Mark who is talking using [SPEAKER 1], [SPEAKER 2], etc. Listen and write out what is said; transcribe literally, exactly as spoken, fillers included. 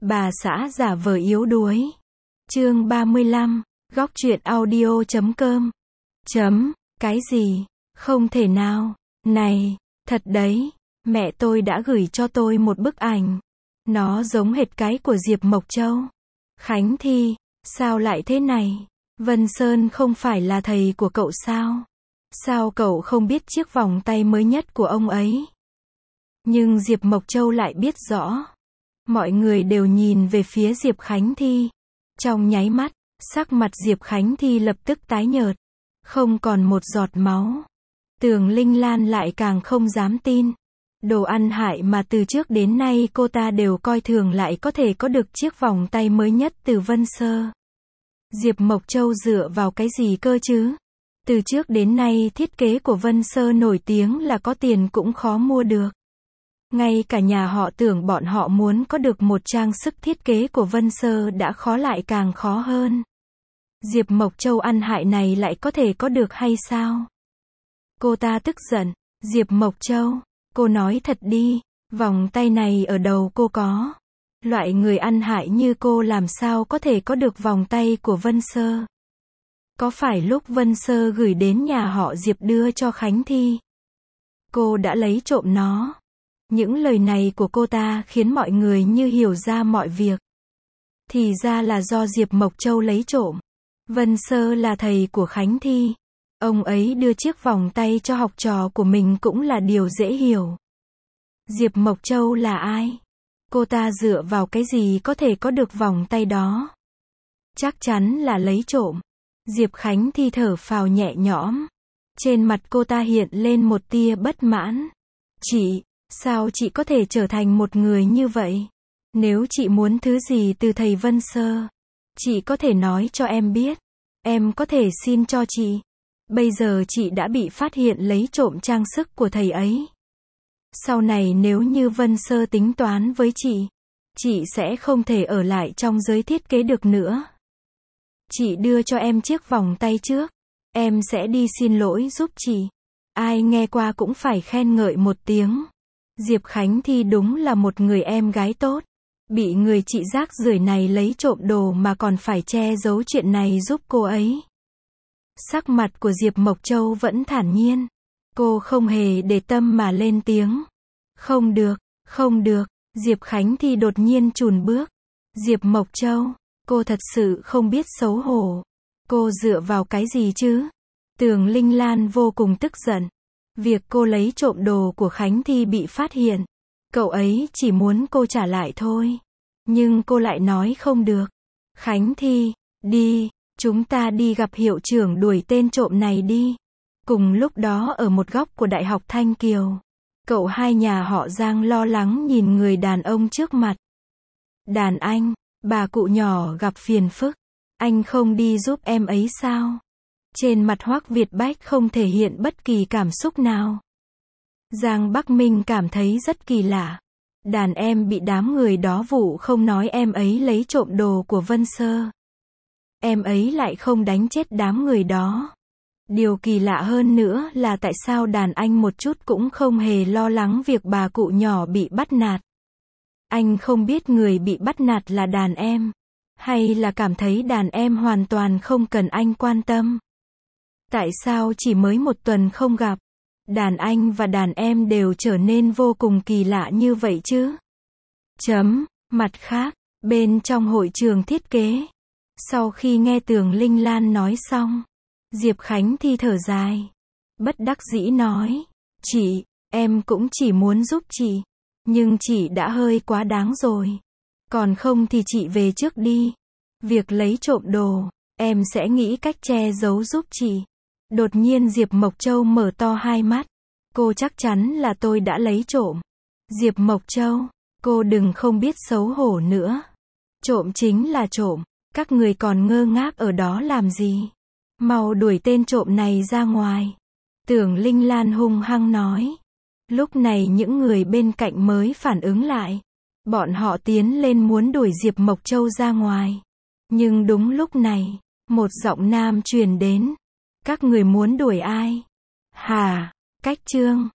[SPEAKER 1] Bà xã giả vờ yếu đuối. Chương ba mươi lăm, góc truyện audio chấm com. Chấm, cái gì? Không thể nào. Này, thật đấy, mẹ tôi đã gửi cho tôi một bức ảnh. Nó giống hệt cái của Diệp Mộc Châu. Khánh Thi, sao lại thế này? Vân Sơn không phải là thầy của cậu sao? Sao cậu không biết chiếc vòng tay mới nhất của ông ấy? Nhưng Diệp Mộc Châu lại biết rõ. Mọi người đều nhìn về phía Diệp Khánh Thi. Trong nháy mắt, sắc mặt Diệp Khánh Thi lập tức tái nhợt. Không còn một giọt máu. Tường Linh Lan lại càng không dám tin. Đồ ăn hại mà từ trước đến nay cô ta đều coi thường lại có thể có được chiếc vòng tay mới nhất từ Vân Sơ. Diệp Mộc Châu dựa vào cái gì cơ chứ? Từ trước đến nay thiết kế của Vân Sơ nổi tiếng là có tiền cũng khó mua được. Ngay cả nhà họ Tưởng bọn họ muốn có được một trang sức thiết kế của Vân Sơ đã khó lại càng khó hơn. Diệp Mộc Châu ăn hại này lại có thể có được hay sao? Cô ta tức giận. Diệp Mộc Châu, cô nói thật đi, vòng tay này ở đầu cô có. Loại người ăn hại như cô làm sao có thể có được vòng tay của Vân Sơ? Có phải lúc Vân Sơ gửi đến nhà họ Diệp đưa cho Khánh Thi, cô đã lấy trộm nó? Những lời này của cô ta khiến mọi người như hiểu ra mọi việc. Thì ra là do Diệp Mộc Châu lấy trộm. Vân Sơ là thầy của Khánh Thi. Ông ấy đưa chiếc vòng tay cho học trò của mình cũng là điều dễ hiểu. Diệp Mộc Châu là ai? Cô ta dựa vào cái gì có thể có được vòng tay đó? Chắc chắn là lấy trộm. Diệp Khánh Thi thở phào nhẹ nhõm. Trên mặt cô ta hiện lên một tia bất mãn. Chị, sao chị có thể trở thành một người như vậy? Nếu chị muốn thứ gì từ thầy Vân Sơ, chị có thể nói cho em biết. Em có thể xin cho chị. Bây giờ chị đã bị phát hiện lấy trộm trang sức của thầy ấy. Sau này nếu như Vân Sơ tính toán với chị, chị sẽ không thể ở lại trong giới thiết kế được nữa. Chị đưa cho em chiếc vòng tay trước. Em sẽ đi xin lỗi giúp chị. Ai nghe qua cũng phải khen ngợi một tiếng. Diệp Khánh Thi đúng là một người em gái tốt. Bị người chị rác rưởi này lấy trộm đồ mà còn phải che giấu chuyện này giúp cô ấy. Sắc mặt của Diệp Mộc Châu vẫn thản nhiên. Cô không hề để tâm mà lên tiếng. Không được, không được. Diệp Khánh Thi đột nhiên chùn bước. Diệp Mộc Châu, cô thật sự không biết xấu hổ. Cô dựa vào cái gì chứ? Tường Linh Lan vô cùng tức giận. Việc cô lấy trộm đồ của Khánh Thi bị phát hiện. Cậu ấy chỉ muốn cô trả lại thôi. Nhưng cô lại nói không được. Khánh Thi, đi, chúng ta đi gặp hiệu trưởng đuổi tên trộm này đi. Cùng lúc đó ở một góc của Đại học Thanh Kiều, cậu hai nhà họ Giang lo lắng nhìn người đàn ông trước mặt. Đàn anh, bà cụ nhỏ gặp phiền phức. Anh không đi giúp em ấy sao? Trên mặt Hoắc Việt Bách không thể hiện bất kỳ cảm xúc nào. Giang Bắc Minh cảm thấy rất kỳ lạ. Đàn em bị đám người đó vụ không nói em ấy lấy trộm đồ của Vân Sơ. Em ấy lại không đánh chết đám người đó. Điều kỳ lạ hơn nữa là tại sao đàn anh một chút cũng không hề lo lắng việc bà cụ nhỏ bị bắt nạt. Anh không biết người bị bắt nạt là đàn em, hay là cảm thấy đàn em hoàn toàn không cần anh quan tâm. Tại sao chỉ mới một tuần không gặp, đàn anh và đàn em đều trở nên vô cùng kỳ lạ như vậy chứ? Chấm, mặt khác, bên trong hội trường thiết kế, sau khi nghe Tường Linh Lan nói xong, Diệp Khánh Thi thở dài. Bất đắc dĩ nói, chị, em cũng chỉ muốn giúp chị, nhưng chị đã hơi quá đáng rồi. Còn không thì chị về trước đi. Việc lấy trộm đồ, em sẽ nghĩ cách che giấu giúp chị. Đột nhiên Diệp Mộc Châu mở to hai mắt. Cô chắc chắn là tôi đã lấy trộm. Diệp Mộc Châu, cô đừng không biết xấu hổ nữa. Trộm chính là trộm, các người còn ngơ ngác ở đó làm gì? Mau đuổi tên trộm này ra ngoài. Tưởng Linh Lan hung hăng nói. Lúc này những người bên cạnh mới phản ứng lại. Bọn họ tiến lên muốn đuổi Diệp Mộc Châu ra ngoài. Nhưng đúng lúc này, một giọng nam truyền đến. Các người muốn đuổi ai? Hà, Cách Trương,